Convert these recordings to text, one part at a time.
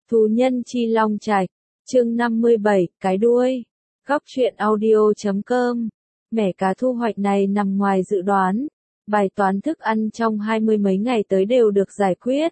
Thú nhân chi Long Trạch, chương 57, cái đuôi. Góc truyện audio.com. Mẻ cá thu hoạch này nằm ngoài dự đoán. Bài toán thức ăn trong 20 mấy ngày tới đều được giải quyết.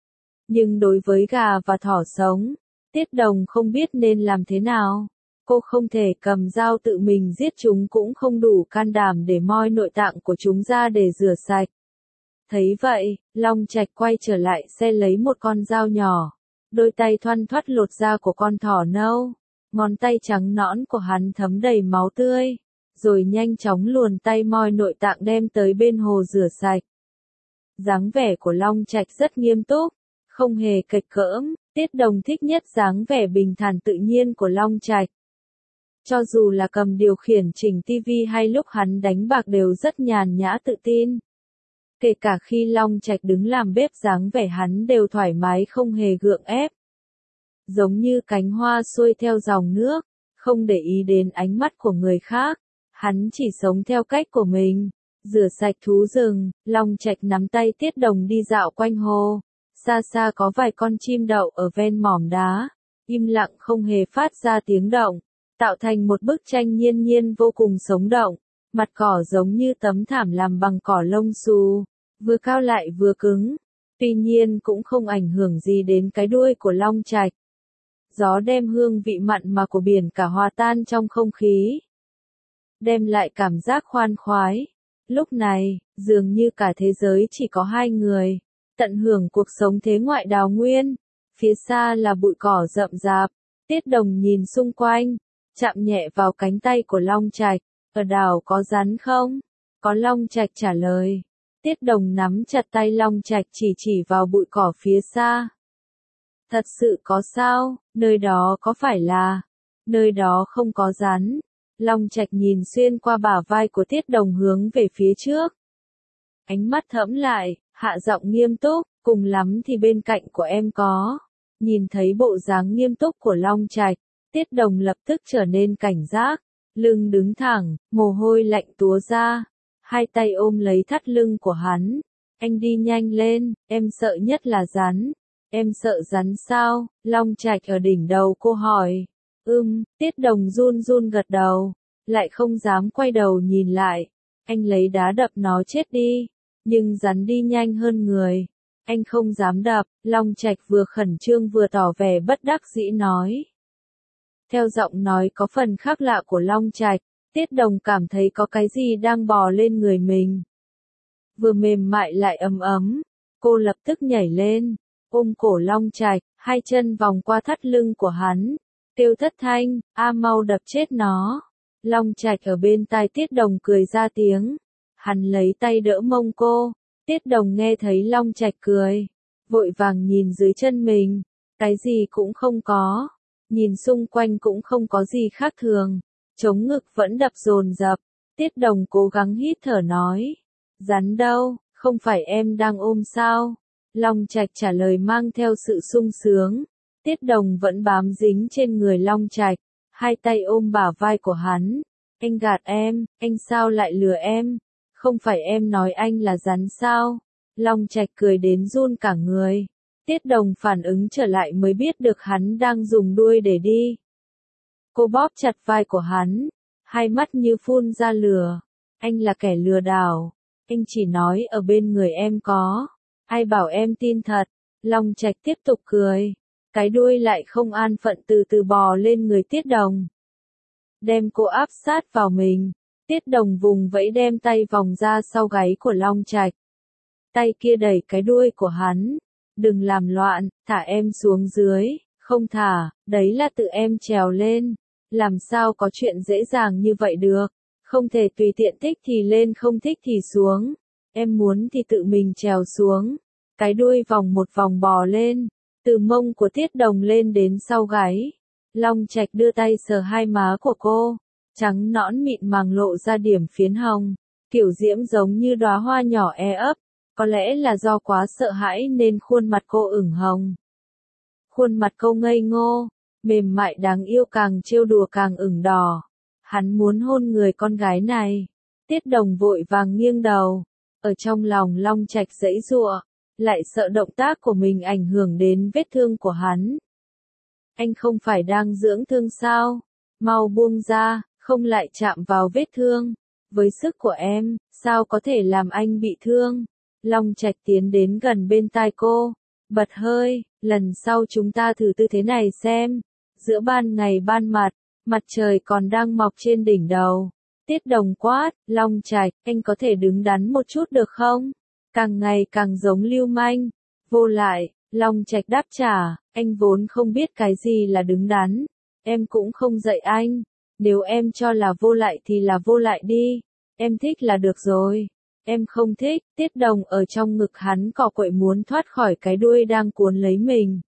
Nhưng đối với gà và thỏ sống, Tiết Đồng không biết nên làm thế nào. Cô không thể cầm dao tự mình giết chúng, cũng không đủ can đảm để moi nội tạng của chúng ra để rửa sạch. Thấy vậy, Long Trạch quay trở lại xe lấy một con dao nhỏ. Đôi tay thoăn thoắt lột da của con thỏ nâu. Ngón tay trắng nõn của hắn thấm đầy máu tươi. Rồi nhanh chóng luồn tay moi nội tạng đem tới bên hồ rửa sạch. Dáng vẻ của Long Trạch rất nghiêm túc, không hề kịch cỡm. Tiết Đồng thích nhất dáng vẻ bình thản tự nhiên của Long Trạch. Cho dù là cầm điều khiển chỉnh tivi hay lúc hắn đánh bạc đều rất nhàn nhã tự tin. Kể cả khi Long Trạch đứng làm bếp, dáng vẻ hắn đều thoải mái không hề gượng ép. Giống như cánh hoa xuôi theo dòng nước, không để ý đến ánh mắt của người khác. Hắn chỉ sống theo cách của mình. Rửa sạch thú rừng, Long Trạch nắm tay Tiết Đồng đi dạo quanh hồ. Xa xa có vài con chim đậu ở ven mỏm đá, im lặng không hề phát ra tiếng động, tạo thành một bức tranh nhiên nhiên vô cùng sống động. Mặt cỏ giống như tấm thảm làm bằng cỏ lông xù, vừa cao lại vừa cứng, tuy nhiên cũng không ảnh hưởng gì đến cái đuôi của Long Trạch. Gió đem hương vị mặn mà của biển cả hòa tan trong không khí, đem lại cảm giác khoan khoái. Lúc này, dường như cả thế giới chỉ có hai người, tận hưởng cuộc sống thế ngoại đào nguyên. Phía xa là bụi cỏ rậm rạp. Tiết Đồng nhìn xung quanh, chạm nhẹ vào cánh tay của Long Trạch. Ở đảo có rắn không? Có, Long Trạch trả lời. Tiết Đồng nắm chặt tay Long Trạch, chỉ vào bụi cỏ phía xa. Thật sự có sao? Nơi đó có phải là? Nơi đó không có rắn. Long Trạch nhìn xuyên qua bả vai của Tiết Đồng hướng về phía trước. Ánh mắt thẫm lại, hạ giọng nghiêm túc, cùng lắm thì bên cạnh của em có. Nhìn thấy bộ dáng nghiêm túc của Long Trạch, Tiết Đồng lập tức trở nên cảnh giác, lưng đứng thẳng, mồ hôi lạnh túa ra, hai tay ôm lấy thắt lưng của hắn. Anh đi nhanh lên, em sợ nhất là rắn. Em sợ rắn sao? Long Trạch ở đỉnh đầu cô hỏi. Tiết Đồng run run gật đầu, lại không dám quay đầu nhìn lại. Anh lấy đá đập nó chết đi. Nhưng rắn đi nhanh hơn người. Anh không dám đập, Long Trạch vừa khẩn trương vừa tỏ vẻ bất đắc dĩ nói. Theo giọng nói có phần khác lạ của Long Trạch, Tiết Đồng cảm thấy có cái gì đang bò lên người mình. Vừa mềm mại lại ấm ấm, cô lập tức nhảy lên, ôm cổ Long Trạch, hai chân vòng qua thắt lưng của hắn, kêu thất thanh, mau đập chết nó. Long Trạch ở bên tai Tiết Đồng cười ra tiếng. Hắn lấy tay đỡ mông cô. Tiết Đồng nghe thấy Long Trạch cười, vội vàng nhìn dưới chân mình, cái gì cũng không có. Nhìn xung quanh cũng không có gì khác thường, trống ngực vẫn đập dồn dập. Tiết Đồng cố gắng hít thở nói, rắn đâu, không phải em đang ôm sao? Long Trạch trả lời mang theo sự sung sướng. Tiết Đồng vẫn bám dính trên người Long Trạch, hai tay ôm bả vai của hắn. Anh gạt em, anh sao lại lừa em? Không phải em nói anh là rắn sao? Long Trạch cười đến run cả người. Tiết Đồng phản ứng trở lại mới biết được hắn đang dùng đuôi để đi. Cô bóp chặt vai của hắn, hai mắt như phun ra lửa. Anh là kẻ lừa đảo. Anh chỉ nói ở bên người em có. Ai bảo em tin thật? Long Trạch tiếp tục cười. Cái đuôi lại không an phận từ từ bò lên người Tiết Đồng, đem cô áp sát vào mình. Tiết Đồng vùng vẫy đem tay vòng ra sau gáy của Long Trạch. Tay kia đẩy cái đuôi của hắn. Đừng làm loạn, thả em xuống dưới. Không thả, đấy là tự em trèo lên. Làm sao có chuyện dễ dàng như vậy được. Không thể tùy tiện thích thì lên không thích thì xuống. Em muốn thì tự mình trèo xuống. Cái đuôi vòng một vòng bò lên, từ mông của Tiết Đồng lên đến sau gáy. Long Trạch đưa tay sờ hai má của cô, trắng nõn mịn màng lộ ra điểm phiến hồng, kiểu diễm giống như đóa hoa nhỏ ấp. Có lẽ là do quá sợ hãi nên khuôn mặt cô ửng hồng. Khuôn mặt cô ngây ngô, mềm mại đáng yêu, càng trêu đùa càng ửng đỏ. Hắn muốn hôn người con gái này. Tiết Đồng vội vàng nghiêng đầu, ở trong lòng Long Trạch giãy giụa, lại sợ động tác của mình ảnh hưởng đến vết thương của hắn. anh không phải đang dưỡng thương sao? Mau buông ra, không lại chạm vào vết thương. Với sức của em, sao có thể làm anh bị thương? Long Trạch tiến đến gần bên tai cô, bật hơi, lần sau chúng ta thử tư thế này xem. Giữa ban ngày ban mặt trời còn đang mọc trên đỉnh đầu. Tiết Đồng quát, Long Trạch, anh có thể đứng đắn một chút được không? Càng ngày càng giống lưu manh. Vô lại, Long Trạch đáp trả, anh vốn không biết cái gì là đứng đắn. Em cũng không dạy anh. Nếu em cho là vô lại thì là vô lại đi. Em thích là được rồi. Em không thích. Tiết Đồng ở trong ngực hắn cọ quậy muốn thoát khỏi cái đuôi đang cuốn lấy mình.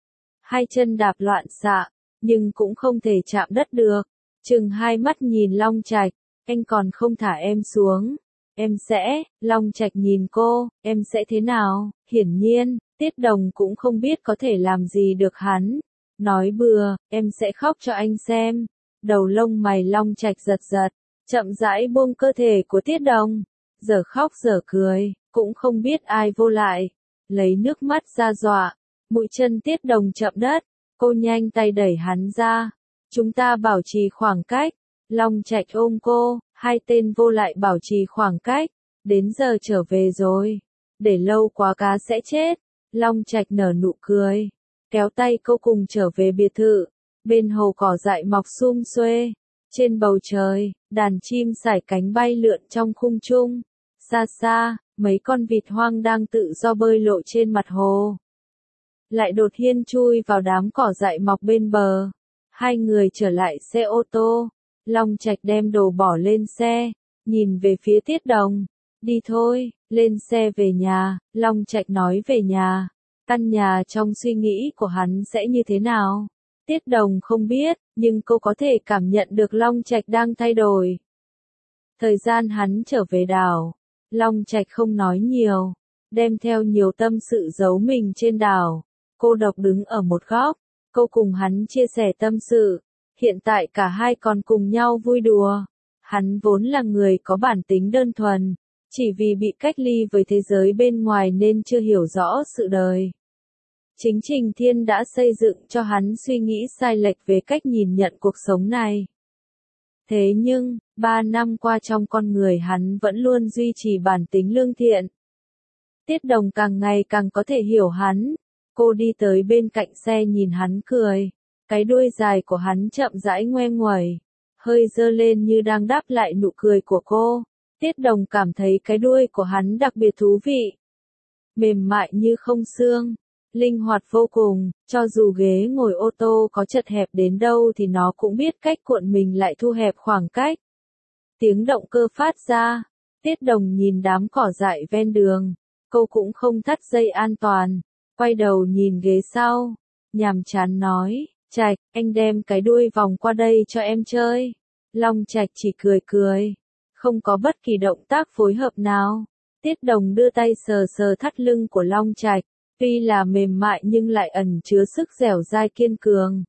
Hai chân đạp loạn xạ, nhưng cũng không thể chạm đất được. Chừng hai mắt nhìn Long Trạch, anh còn không thả em xuống. Em sẽ, Long Trạch nhìn cô, em sẽ thế nào? Hiển nhiên, Tiết Đồng cũng không biết có thể làm gì được hắn. Nói bừa, em sẽ khóc cho anh xem. Đầu lông mày Long Trạch giật giật, chậm rãi buông cơ thể của Tiết Đồng. Giờ khóc giờ cười, cũng không biết ai vô lại. Lấy nước mắt ra dọa, mũi chân Tiết Đồng chậm đất. Cô nhanh tay đẩy hắn ra. Chúng ta bảo trì khoảng cách. Long Trạch ôm cô, hai tên vô lại bảo trì khoảng cách. Đến giờ trở về rồi. Để lâu quá cá sẽ chết. Long Trạch nở nụ cười, kéo tay cô cùng trở về biệt thự. Bên hồ cỏ dại mọc sum xuê. Trên bầu trời, đàn chim sải cánh bay lượn trong khung trung. Xa xa, mấy con vịt hoang đang tự do bơi lội trên mặt hồ. Lại đột nhiên chui vào đám cỏ dại mọc bên bờ. Hai người trở lại xe ô tô. Long Trạch đem đồ bỏ lên xe, nhìn về phía Tiết Đồng. Đi thôi, lên xe về nhà. Long Trạch nói về nhà. Căn nhà trong suy nghĩ của hắn sẽ như thế nào? Tiết Đồng không biết, nhưng cô có thể cảm nhận được Long Trạch đang thay đổi. Thời gian hắn trở về đảo, Long Trạch không nói nhiều, đem theo nhiều tâm sự giấu mình trên đảo. Cô độc đứng ở một góc, cô cùng hắn chia sẻ tâm sự. Hiện tại cả hai còn cùng nhau vui đùa. Hắn vốn là người có bản tính đơn thuần, chỉ vì bị cách ly với thế giới bên ngoài nên chưa hiểu rõ sự đời. Chính Trình Thiên đã xây dựng cho hắn suy nghĩ sai lệch về cách nhìn nhận cuộc sống này. Thế nhưng, 3 năm qua trong con người hắn vẫn luôn duy trì bản tính lương thiện. Tiết Đồng càng ngày càng có thể hiểu hắn. Cô đi tới bên cạnh xe nhìn hắn cười. Cái đuôi dài của hắn chậm rãi ngoe nguẩy, hơi giơ lên như đang đáp lại nụ cười của cô. Tiết Đồng cảm thấy cái đuôi của hắn đặc biệt thú vị. Mềm mại như không xương, linh hoạt vô cùng, cho dù ghế ngồi ô tô có chật hẹp đến đâu thì nó cũng biết cách cuộn mình lại thu hẹp khoảng cách. Tiếng động cơ phát ra, Tiết Đồng nhìn đám cỏ dại ven đường, cô cũng không thắt dây an toàn, quay đầu nhìn ghế sau, nhàm chán nói, Trạch, anh đem cái đuôi vòng qua đây cho em chơi. Long Trạch chỉ cười cười, không có bất kỳ động tác phối hợp nào. Tiết Đồng đưa tay sờ sờ thắt lưng của Long Trạch, tuy là mềm mại nhưng lại ẩn chứa sức dẻo dai kiên cường.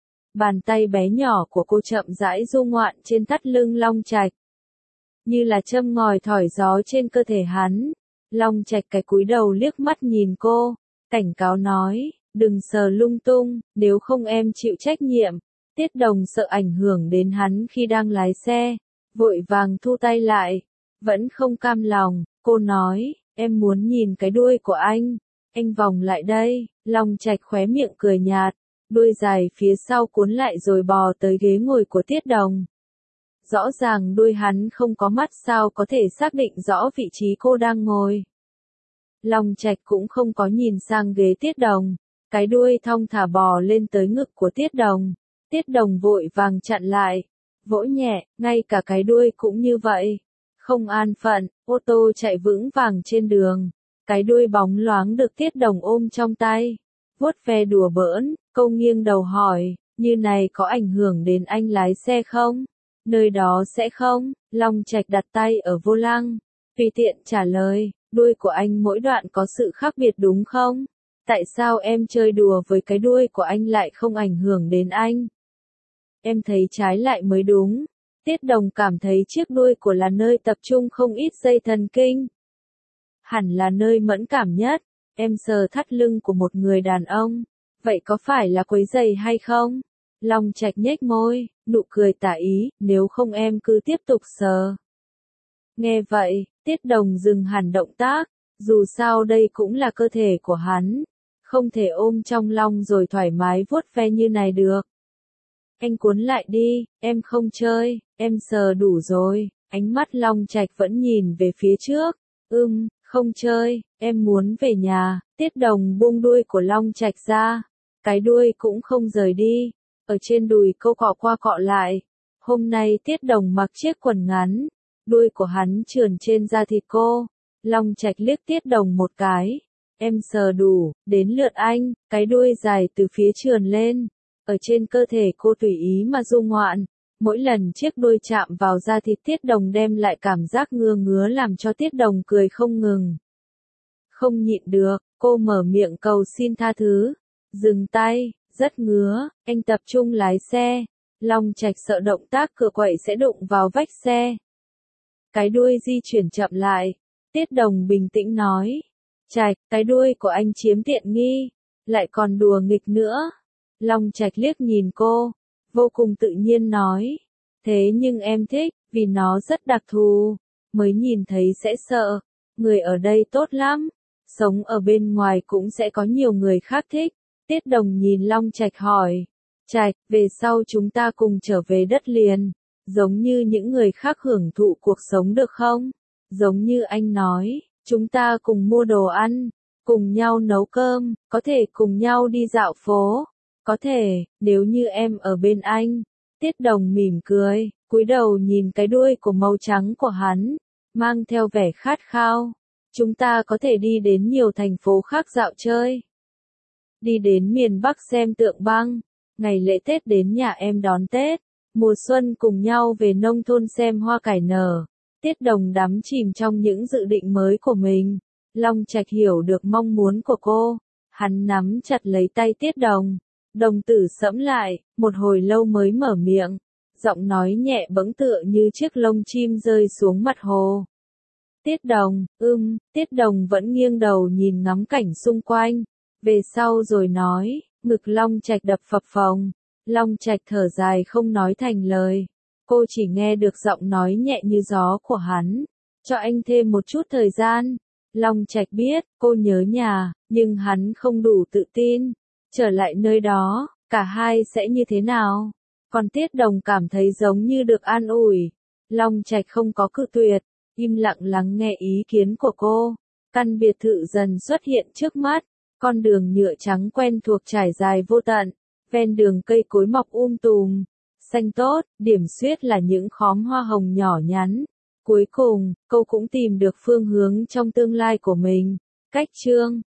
Bàn tay bé nhỏ của cô chậm rãi du ngoạn trên thắt lưng Long Trạch, như là châm ngòi thổi gió trên cơ thể hắn. Long Trạch cái cúi đầu liếc mắt nhìn cô, cảnh cáo nói, đừng sờ lung tung, nếu không em chịu trách nhiệm. Tiết Đồng sợ ảnh hưởng đến hắn khi đang lái xe, vội vàng thu tay lại, vẫn không cam lòng, cô nói, em muốn nhìn cái đuôi của anh vòng lại đây. Long Trạch khóe miệng cười nhạt, đuôi dài phía sau cuốn lại rồi bò tới ghế ngồi của Tiết Đồng. Rõ ràng đuôi hắn không có mắt sao có thể xác định rõ vị trí cô đang ngồi. Long Trạch cũng không có nhìn sang ghế Tiết Đồng, cái đuôi thong thả bò lên tới ngực của Tiết Đồng. Tiết Đồng vội vàng chặn lại, vỗ nhẹ, ngay cả cái đuôi cũng như vậy. Không an phận, ô tô chạy vững vàng trên đường, cái đuôi bóng loáng được Tiết Đồng ôm trong tay, vuốt ve đùa bỡn. Cô nghiêng đầu hỏi, như này có ảnh hưởng đến anh lái xe không? Nơi đó sẽ không. Long Trạch đặt tay ở vô lăng, tùy tiện trả lời, đuôi của anh mỗi đoạn có sự khác biệt đúng không? Tại sao em chơi đùa với cái đuôi của anh lại không ảnh hưởng đến anh? Em thấy trái lại mới đúng. Tiết Đồng cảm thấy chiếc đuôi của là nơi tập trung không ít dây thần kinh. Hẳn là nơi mẫn cảm nhất. Em sờ thắt lưng của một người đàn ông, Vậy có phải là quấy rầy hay không? Long Trạch nhếch môi, nụ cười tà ý, nếu không em cứ tiếp tục sờ. Nghe vậy, Tiết Đồng dừng hẳn động tác, dù sao đây cũng là cơ thể của hắn, không thể ôm trong lòng rồi thoải mái vuốt ve như này được. Anh cuốn lại đi, em không chơi, em sờ đủ rồi, ánh mắt Long Trạch vẫn nhìn về phía trước. Không chơi, em muốn về nhà. Tiết Đồng buông đuôi của Long Trạch ra, cái đuôi cũng không rời đi, ở trên đùi cô cọ qua cọ lại. Hôm nay Tiết Đồng mặc chiếc quần ngắn, đuôi của hắn trườn trên da thịt cô. Long Trạch liếc Tiết Đồng một cái, em sờ đủ, đến lượt anh, cái đuôi dài từ phía trườn lên, ở trên cơ thể cô tùy ý mà du ngoạn. Mỗi lần chiếc đuôi chạm vào da thịt Tiết Đồng đem lại cảm giác ngứa ngứa làm cho Tiết Đồng cười không ngừng. Không nhịn được, cô mở miệng cầu xin tha thứ. Dừng tay, rất ngứa, anh tập trung lái xe. Long Trạch sợ động tác cửa quậy sẽ đụng vào vách xe. Cái đuôi di chuyển chậm lại. Tiết Đồng bình tĩnh nói. Trạch, cái đuôi của anh chiếm tiện nghi, lại còn đùa nghịch nữa. Long Trạch liếc nhìn cô, vô cùng tự nhiên nói. Thế nhưng em thích, vì nó rất đặc thù, mới nhìn thấy sẽ sợ. Người ở đây tốt lắm, sống ở bên ngoài cũng sẽ có nhiều người khác thích. Tiết Đồng nhìn Long Trạch hỏi. Trạch, về sau chúng ta cùng trở về đất liền, giống như những người khác hưởng thụ cuộc sống được không? Giống như anh nói, chúng ta cùng mua đồ ăn, cùng nhau nấu cơm, có thể cùng nhau đi dạo phố. Có thể, nếu như em ở bên anh. Tiết Đồng mỉm cười, cúi đầu nhìn cái đuôi của màu trắng của hắn, mang theo vẻ khát khao. Chúng ta có thể đi đến nhiều thành phố khác dạo chơi. Đi đến miền Bắc xem tượng băng, ngày lễ Tết đến nhà em đón Tết, mùa xuân cùng nhau về nông thôn xem hoa cải nở. Tiết Đồng đắm chìm trong những dự định mới của mình. Long Trạch hiểu được mong muốn của cô, hắn nắm chặt lấy tay Tiết Đồng. Đồng tử sẫm lại, một hồi lâu mới mở miệng, giọng nói nhẹ bẫng tựa như chiếc lông chim rơi xuống mặt hồ. Tiết Đồng, Tiết Đồng vẫn nghiêng đầu nhìn ngắm cảnh xung quanh, về sau rồi nói, ngực Long Trạch đập phập phồng. Long Trạch thở dài không nói thành lời, cô chỉ nghe được giọng nói nhẹ như gió của hắn, cho anh thêm một chút thời gian. Long Trạch biết, cô nhớ nhà, nhưng hắn không đủ tự tin. Trở lại nơi đó, cả hai sẽ như thế nào? Còn Tiết Đồng cảm thấy giống như được an ủi. Long Trạch không có cự tuyệt, im lặng lắng nghe ý kiến của cô. Căn biệt thự dần xuất hiện trước mắt, con đường nhựa trắng quen thuộc trải dài vô tận, ven đường cây cối mọc tùm, xanh tốt, điểm xuyết là những khóm hoa hồng nhỏ nhắn. Cuối cùng, cô cũng tìm được phương hướng trong tương lai của mình. Cách chương